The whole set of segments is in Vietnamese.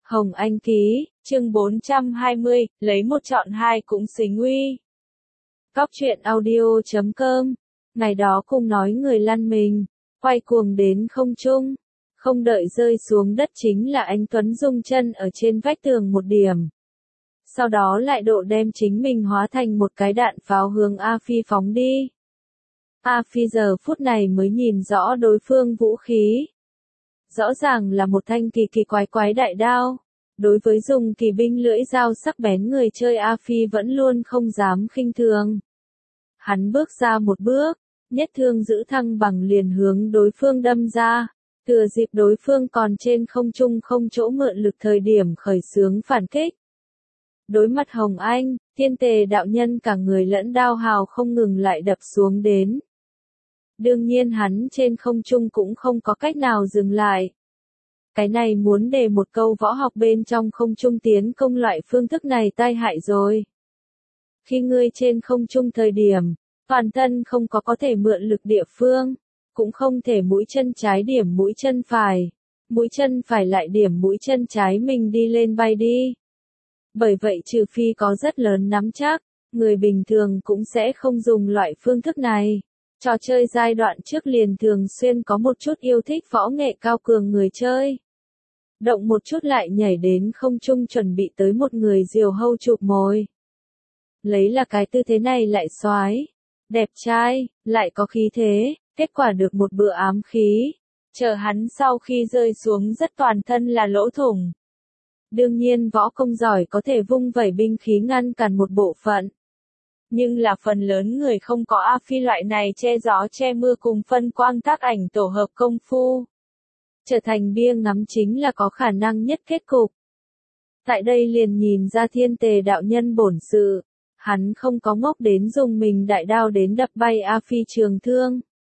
Hồng Anh ký, chương 420, lấy một chọn hai cũng xính uy. Cóc truyện audio.com. Ngày đó cùng nói người lăn mình, quay cuồng đến không trung, không đợi rơi xuống đất chính là anh Tuấn dùng chân ở trên vách tường một điểm. Sau đó lại độ đem chính mình hóa thành một cái đạn pháo hướng A Phi phóng đi. A Phi giờ phút này mới nhìn rõ đối phương vũ khí. Rõ ràng là một thanh kỳ kỳ quái quái đại đao. Đối với dùng kỳ binh lưỡi dao sắc bén người chơi A Phi vẫn luôn không dám khinh thường. Hắn bước ra một bước, nhất thương giữ thăng bằng liền hướng đối phương đâm ra, thừa dịp đối phương còn trên không trung không chỗ mượn lực thời điểm khởi xướng phản kích. Đối mặt Hồng Anh, Thiên Tề đạo nhân cả người lẫn đao hào không ngừng lại đập xuống đến. Đương nhiên hắn trên không trung cũng không có cách nào dừng lại. Cái này muốn để một câu võ học bên trong không trung tiến công loại phương thức này tai hại rồi. Khi ngươi trên không trung thời điểm, toàn thân không có thể mượn lực địa phương, cũng không thể mũi chân trái điểm mũi chân phải, mũi chân phải lại điểm mũi chân trái mình đi lên bay đi. Bởi vậy trừ phi có rất lớn nắm chắc, người bình thường cũng sẽ không dùng loại phương thức này. Trò chơi giai đoạn trước liền thường xuyên có một chút yêu thích võ nghệ cao cường người chơi. Động một chút lại nhảy đến không trung chuẩn bị tới một người diều hâu chụp mồi. Lấy là cái tư thế này lại soái, đẹp trai, lại có khí thế, kết quả được một bữa ám khí. Chờ hắn sau khi rơi xuống rất toàn thân là lỗ thủng. Đương nhiên võ công giỏi có thể vung vẩy binh khí ngăn cản một bộ phận. Nhưng là phần lớn người không có A Phi loại này che gió che mưa cùng phân quang tác ảnh tổ hợp công phu. Trở thành bia ngắm chính là có khả năng nhất kết cục. Tại đây liền nhìn ra Thiên Tề đạo nhân bổn sự, hắn không có ngốc đến dùng mình đại đao đến đập bay A Phi trường thương.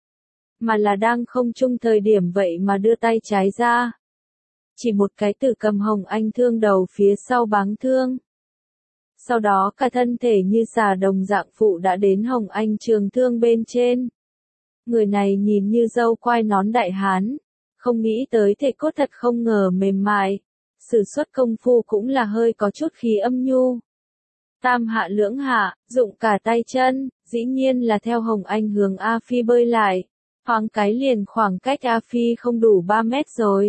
Mà là đang không trung thời điểm vậy mà đưa tay trái ra. Chỉ một cái từ cầm Hồng Anh thương đầu phía sau báng thương. Sau đó cả thân thể như xà đồng dạng phụ đã đến Hồng Anh trường thương bên trên. Người này nhìn như râu quai nón đại hán. Không nghĩ tới thể cốt thật không ngờ mềm mại. Sử xuất công phu cũng là hơi có chút khí âm nhu. Tam hạ lưỡng hạ, dụng cả tay chân, dĩ nhiên là theo Hồng Anh hướng A Phi bơi lại. Thoáng cái liền khoảng cách A Phi không đủ 3 mét rồi.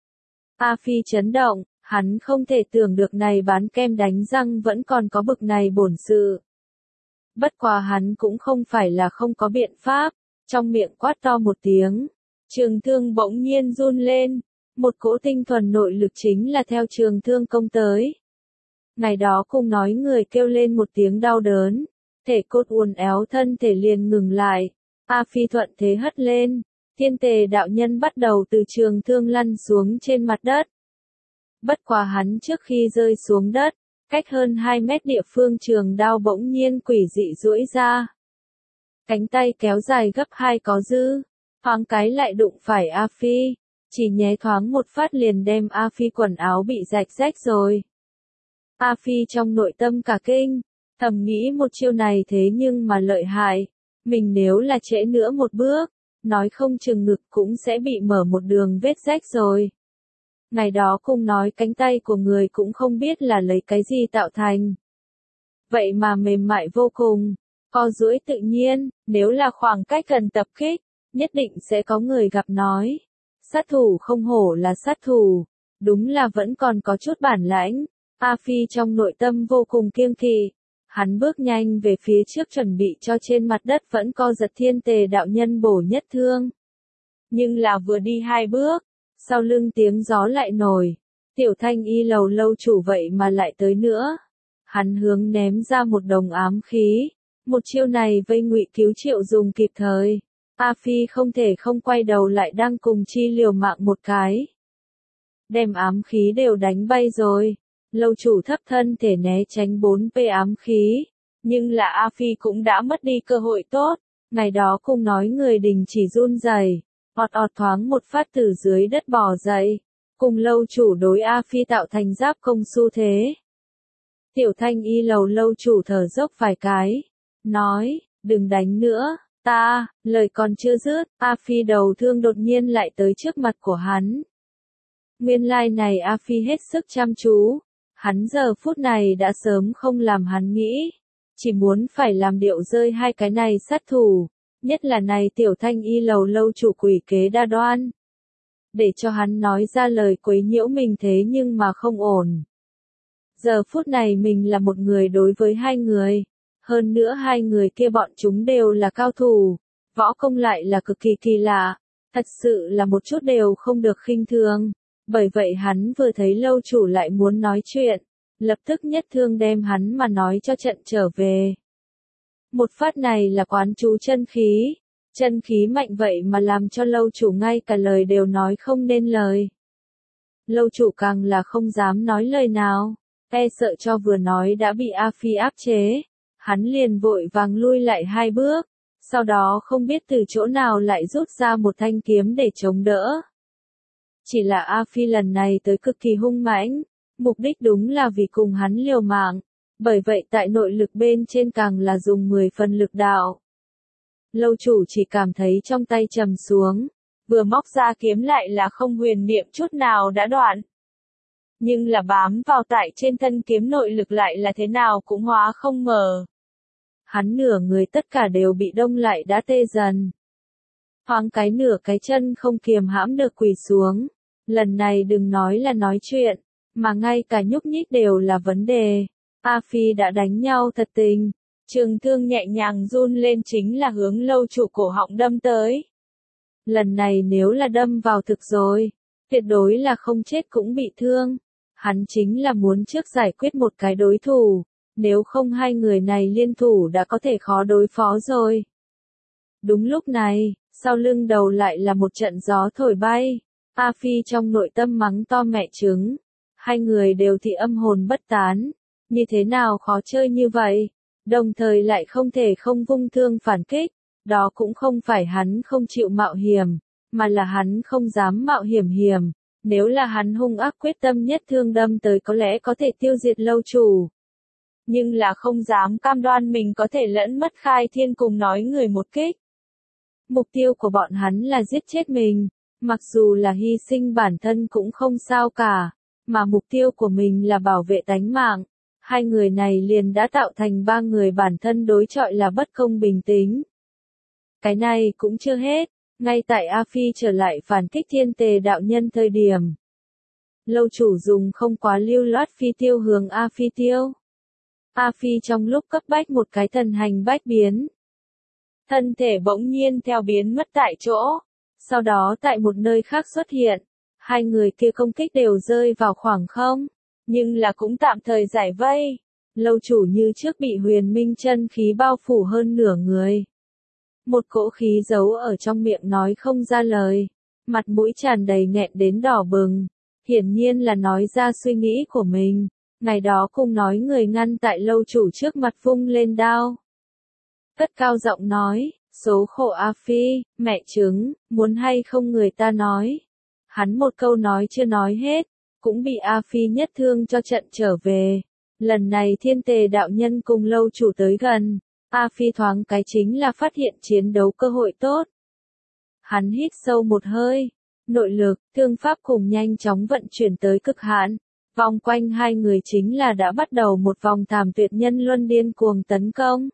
A Phi chấn động, hắn không thể tưởng được này bán kem đánh răng vẫn còn có bực này bổn sự. Bất quá hắn cũng không phải là không có biện pháp, trong miệng quát to một tiếng. Trường thương bỗng nhiên run lên, một cỗ tinh thuần nội lực chính là theo trường thương công tới. Ngày đó cùng nói người kêu lên một tiếng đau đớn, thể cốt uốn éo thân thể liền ngừng lại, A Phi thuận thế hất lên, Thiên Tề đạo nhân bắt đầu từ trường thương lăn xuống trên mặt đất. Bất quá hắn trước khi rơi xuống đất, cách hơn 2 mét địa phương trường đao bỗng nhiên quỷ dị duỗi ra. Cánh tay kéo dài gấp 2 có dư. Thoáng cái lại đụng phải A Phi, chỉ nhé thoáng một phát liền đem A Phi quần áo bị rạch rách rồi. A Phi trong nội tâm cả kinh, thầm nghĩ một chiêu này thế nhưng mà lợi hại, mình nếu là trễ nữa một bước, nói không chừng ngực cũng sẽ bị mở một đường vết rách rồi. Ngày đó cùng nói cánh tay của người cũng không biết là lấy cái gì tạo thành. Vậy mà mềm mại vô cùng, co duỗi tự nhiên, nếu là khoảng cách gần tập kích. Nhất định sẽ có người gặp nói. Sát thủ không hổ là sát thủ. Đúng là vẫn còn có chút bản lãnh. A Phi trong nội tâm vô cùng kiêng kỵ. Hắn bước nhanh về phía trước chuẩn bị cho trên mặt đất vẫn co giật Thiên Tề đạo nhân bổ nhất thương. Nhưng là vừa đi 2 bước. Sau lưng tiếng gió lại nổi. Tiểu Thanh Y lầu lâu chủ vậy mà lại tới nữa. Hắn hướng ném ra một đồng ám khí. Một chiêu này vây Ngụy Cứu Triệu dùng kịp thời. A Phi không thể không quay đầu lại đang cùng chi liều mạng một cái. Đem ám khí đều đánh bay rồi. Lâu chủ thấp thân thể né tránh 4P ám khí. Nhưng là A Phi cũng đã mất đi cơ hội tốt. Ngày đó cùng nói người đình chỉ run rẩy, ọt ọt thoáng một phát từ dưới đất bò dậy. Cùng lâu chủ đối A Phi tạo thành giáp công xu thế. Tiểu Thanh Y lầu lâu chủ thở dốc vài cái. Nói, đừng đánh nữa. Lời còn chưa dứt, A Phi đầu thương đột nhiên lại tới trước mặt của hắn. Nguyên lai này A Phi hết sức chăm chú. Hắn giờ phút này đã sớm không làm hắn nghĩ. Chỉ muốn phải làm điệu rơi hai cái này sát thủ. Nhất là này tiểu thanh y lầu lâu chủ quỷ kế đa đoan. Để cho hắn nói ra lời quấy nhiễu mình thế nhưng mà không ổn. Giờ phút này mình là một người đối với hai người. Hơn nữa hai người kia bọn chúng đều là cao thủ. Võ công lại là cực kỳ kỳ lạ. Thật sự là một chút đều không được khinh thường. Bởi vậy hắn vừa thấy lâu chủ lại muốn nói chuyện. Lập tức nhất thương đem hắn mà nói cho trận trở về. Một phát này là quán chú chân khí. Chân khí mạnh vậy mà làm cho lâu chủ ngay cả lời đều nói không nên lời. Lâu chủ càng là không dám nói lời nào. E sợ cho vừa nói đã bị A Phi áp chế. Hắn liền vội vàng lui lại hai bước. Sau đó không biết từ chỗ nào lại rút ra một thanh kiếm để chống đỡ. Chỉ là A Phi lần này tới cực kỳ hung mãnh. Mục đích đúng là vì cùng hắn liều mạng. Bởi vậy tại nội lực bên trên càng là dùng 10 phần lực đạo. Lâu chủ chỉ cảm thấy trong tay trầm xuống. Vừa móc ra kiếm lại là không huyền niệm chút nào đã đoạn. Nhưng là bám vào tại trên thân kiếm nội lực lại là thế nào cũng hóa không mở. Hắn nửa người tất cả đều bị đông lại đã tê dần. Thoáng cái nửa cái chân không kiềm hãm được quỳ xuống. Lần này đừng nói là nói chuyện, mà ngay cả nhúc nhích đều là vấn đề. A Phi đã đánh nhau thật tình. Trường thương nhẹ nhàng run lên chính là hướng lâu chủ cổ họng đâm tới. Lần này nếu là đâm vào thực rồi, tuyệt đối là không chết cũng bị thương. Hắn chính là muốn trước giải quyết một cái đối thủ, nếu không hai người này liên thủ đã có thể khó đối phó rồi. Đúng lúc này, sau lưng đầu lại là một trận gió thổi bay. A Phi trong nội tâm mắng to mẹ trứng. Hai người đều thì âm hồn bất tán. Như thế nào khó chơi như vậy? Đồng thời lại không thể không vung thương phản kích. Đó cũng không phải hắn không chịu mạo hiểm, mà là hắn không dám mạo hiểm. Nếu là hắn hung ác quyết tâm nhất thương đâm tới có lẽ có thể tiêu diệt lâu chủ. Nhưng là không dám cam đoan mình có thể lẫn mất khai thiên cùng nói người một kích. Mục tiêu của bọn hắn là giết chết mình, mặc dù là hy sinh bản thân cũng không sao cả, mà mục tiêu của mình là bảo vệ tánh mạng. Hai người này liền đã tạo thành ba người bản thân đối chọi là bất công bình tính. Cái này cũng chưa hết, ngay tại A Phi trở lại phản kích Thiên Tề đạo nhân thời điểm. Lâu chủ dùng không quá lưu loát phi tiêu hướng A Phi tiêu. A Phi trong lúc cấp bách một cái thần hành bách biến. Thân thể bỗng nhiên theo biến mất tại chỗ. Sau đó tại một nơi khác xuất hiện. Hai người kia công kích đều rơi vào khoảng không. Nhưng là cũng tạm thời giải vây. Lâu chủ như trước bị huyền minh chân khí bao phủ hơn nửa người. Một cỗ khí giấu ở trong miệng nói không ra lời. Mặt mũi tràn đầy nghẹn đến đỏ bừng. Hiển nhiên là nói ra suy nghĩ của mình. Ngày đó cùng nói người ngăn tại lâu chủ trước mặt vung lên đao. Cất cao giọng nói, số khổ A Phi, mẹ trứng, muốn hay không người ta nói. Hắn một câu nói chưa nói hết, cũng bị A Phi nhất thương cho trận trở về. Lần này Thiên Tề đạo nhân cùng lâu chủ tới gần, A Phi thoáng cái chính là phát hiện chiến đấu cơ hội tốt. Hắn hít sâu một hơi, nội lực, thương pháp cùng nhanh chóng vận chuyển tới cực hạn. Vòng quanh hai người chính là đã bắt đầu một vòng thảm tuyệt nhân luân điên cuồng tấn công.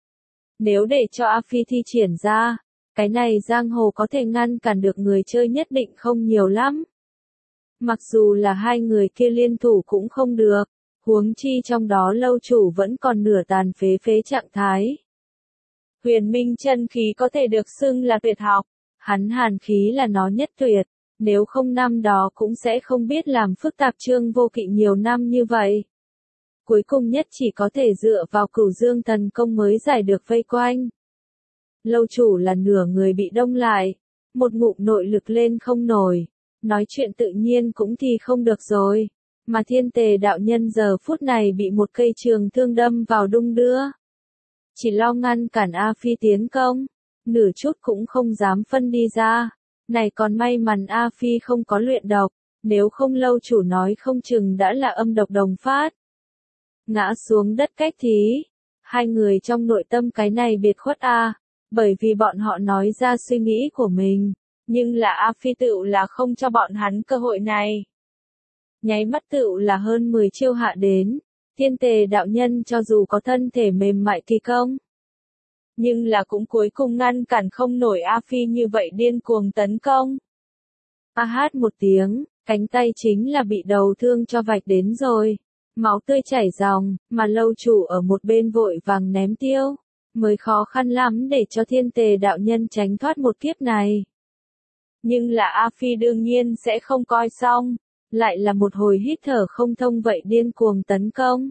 Nếu để cho A Phi thi triển ra, cái này giang hồ có thể ngăn cản được người chơi nhất định không nhiều lắm. Mặc dù là hai người kia liên thủ cũng không được, huống chi trong đó lâu chủ vẫn còn nửa tàn phế trạng thái. Huyền minh chân khí có thể được xưng là tuyệt học, hắn hàn khí là nó nhất tuyệt, nếu không năm đó cũng sẽ không biết làm phức tạp Trương Vô Kỵ nhiều năm như vậy. Cuối cùng nhất chỉ có thể dựa vào Cửu Dương thần công mới giải được vây quanh. Lâu chủ là nửa người bị đông lại, một ngụm nội lực lên không nổi, nói chuyện tự nhiên cũng thì không được rồi, mà Thiên Tề đạo nhân giờ phút này bị một cây trường thương đâm vào đung đưa. Chỉ lo ngăn cản A Phi tiến công, nửa chút cũng không dám phân đi ra, này còn may mắn A Phi không có luyện độc, nếu không lâu chủ nói không chừng đã là âm độc đồng phát. Ngã xuống đất cách thí. Hai người trong nội tâm cái này biệt khuất A, bởi vì bọn họ nói ra suy nghĩ của mình, nhưng là A Phi tựu là không cho bọn hắn cơ hội này. nháy mắt tựu là hơn 10 chiêu hạ đến. Thiên Tề đạo nhân cho dù có thân thể mềm mại kỳ công, nhưng là cũng cuối cùng ngăn cản không nổi A Phi như vậy điên cuồng tấn công. A hát một tiếng, cánh tay chính là bị đầu thương cho vạch đến rồi. Máu tươi chảy ròng, mà lâu chủ ở một bên vội vàng ném tiêu, mới khó khăn lắm để cho Thiên Tề đạo nhân tránh thoát một kiếp này. Nhưng là A Phi đương nhiên sẽ không coi xong, lại là một hồi hít thở không thông vậy điên cuồng tấn công.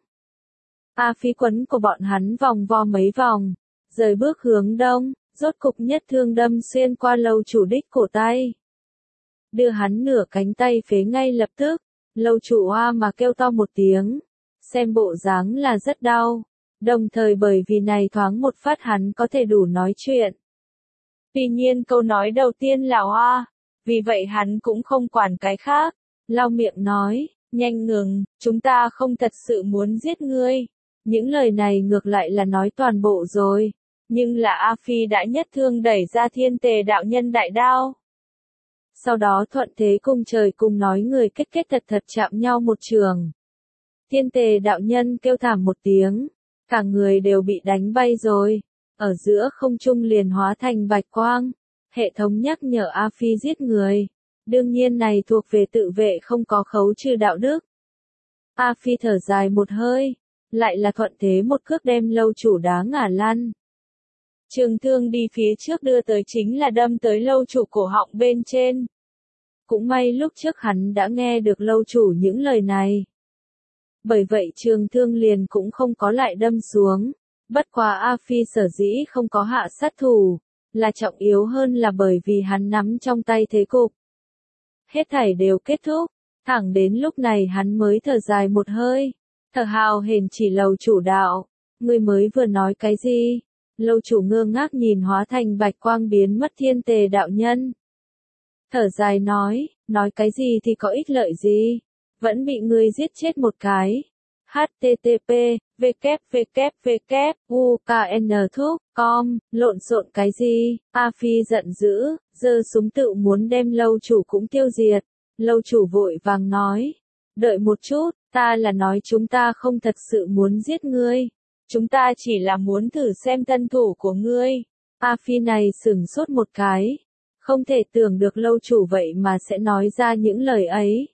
A Phi quấn của bọn hắn vòng vo mấy vòng, rời bước hướng đông, rốt cục nhất thương đâm xuyên qua lâu chủ đích cổ tay. Đưa hắn nửa cánh tay phế ngay lập tức, lâu chủ oa mà kêu to một tiếng, xem bộ dáng là rất đau, đồng thời bởi vì này thoáng một phát hắn có thể đủ nói chuyện. Tuy nhiên câu nói đầu tiên là oa, vì vậy hắn cũng không quản cái khác, lau miệng nói, nhanh ngừng, chúng ta không thật sự muốn giết ngươi. Những lời này ngược lại là nói toàn bộ rồi, nhưng là A Phi đã nhất thương đẩy ra Thiên Tề đạo nhân đại đao. Sau đó thuận thế cùng trời cùng nói người kết thật thật chạm nhau một trường. Thiên Tề đạo nhân kêu thảm một tiếng, cả người đều bị đánh bay rồi, ở giữa không trung liền hóa thành bạch quang. Hệ thống nhắc nhở A Phi giết người, đương nhiên này thuộc về tự vệ không có khấu trừ đạo đức. A Phi thở dài một hơi, lại là thuận thế một cước đem lâu chủ đá ngả lăn. Trường thương đi phía trước đưa tới chính là đâm tới lâu chủ cổ họng bên trên. Cũng may lúc trước hắn đã nghe được lâu chủ những lời này. Bởi vậy trường thương liền cũng không có lại đâm xuống. Bất quá A Phi sở dĩ không có hạ sát thủ, là trọng yếu hơn là bởi vì hắn nắm trong tay thế cục. Hết thảy đều kết thúc, thẳng đến lúc này hắn mới thở dài một hơi. Thở hào hển chỉ lầu chủ đạo, ngươi mới vừa nói cái gì? Lâu chủ ngơ ngác nhìn hóa thành bạch quang biến mất Thiên Tề đạo nhân. Thở dài nói cái gì thì có ích lợi gì? Vẫn bị ngươi giết chết một cái. http www.ukn.com lộn xộn cái gì? A Phi giận dữ, giơ súng tự muốn đem lâu chủ cũng tiêu diệt. Lâu chủ vội vàng nói, đợi một chút, ta là nói chúng ta không thật sự muốn giết ngươi. Chúng ta chỉ là muốn thử xem thân thủ của ngươi. A Phi này sửng sốt một cái. Không thể tưởng được lâu chủ vậy mà sẽ nói ra những lời ấy.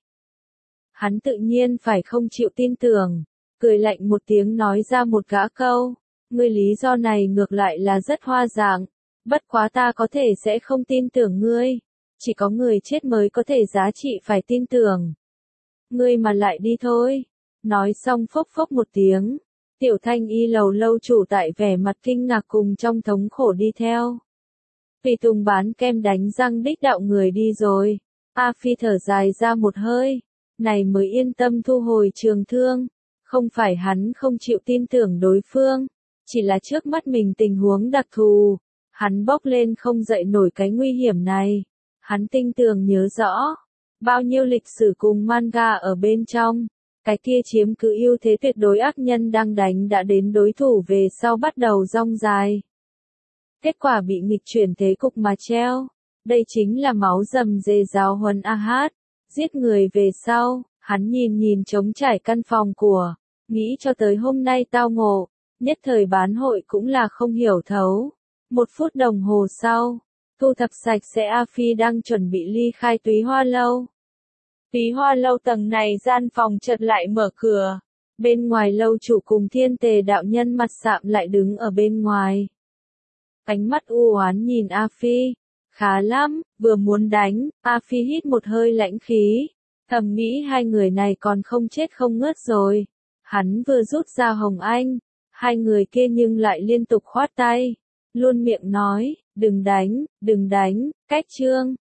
Hắn tự nhiên phải không chịu tin tưởng. Cười lạnh một tiếng nói ra một gã câu. Ngươi lý do này ngược lại là rất hoa dạng. Bất quá ta có thể sẽ không tin tưởng ngươi. Chỉ có người chết mới có thể giá trị phải tin tưởng. Ngươi mà lại đi thôi. Nói xong phốc phốc một tiếng. Tiểu Thanh Y lầu lâu chủ tại vẻ mặt kinh ngạc cùng trong thống khổ đi theo. Tùy Tùng bán kem đánh răng đích đạo người đi rồi. A Phi thở dài ra một hơi. Này mới yên tâm thu hồi trường thương. Không phải hắn không chịu tin tưởng đối phương. Chỉ là trước mắt mình tình huống đặc thù. Hắn bốc lên không dậy nổi cái nguy hiểm này. Hắn tinh tường nhớ rõ. Bao nhiêu lịch sử cùng manga ở bên trong. Cái kia chiếm cứ ưu thế tuyệt đối ác nhân đang đánh đã đến đối thủ về sau bắt đầu rong dài. Kết quả bị nghịch chuyển thế cục mà treo. Đây chính là máu rầm rề giáo huấn A Hát. Giết người về sau, hắn nhìn trống trải căn phòng của. Nghĩ cho tới hôm nay tao ngộ. Nhất thời bán hội cũng là không hiểu thấu. 1 phút đồng hồ sau, thu thập sạch sẽ A Phi đang chuẩn bị ly khai Túy Hoa Lâu. Túy Hoa Lâu tầng này gian phòng chợt lại mở cửa. Bên ngoài lâu chủ cùng Thiên Tề đạo nhân mặt sạm lại đứng ở bên ngoài. Ánh mắt u oán nhìn A Phi. Khá lắm, vừa muốn đánh, A Phi hít một hơi lãnh khí. Thầm nghĩ hai người này còn không chết không ngớt rồi. Hắn vừa rút ra Hồng Anh. Hai người kia nhưng lại liên tục khoát tay. Luôn miệng nói, đừng đánh, cách chương.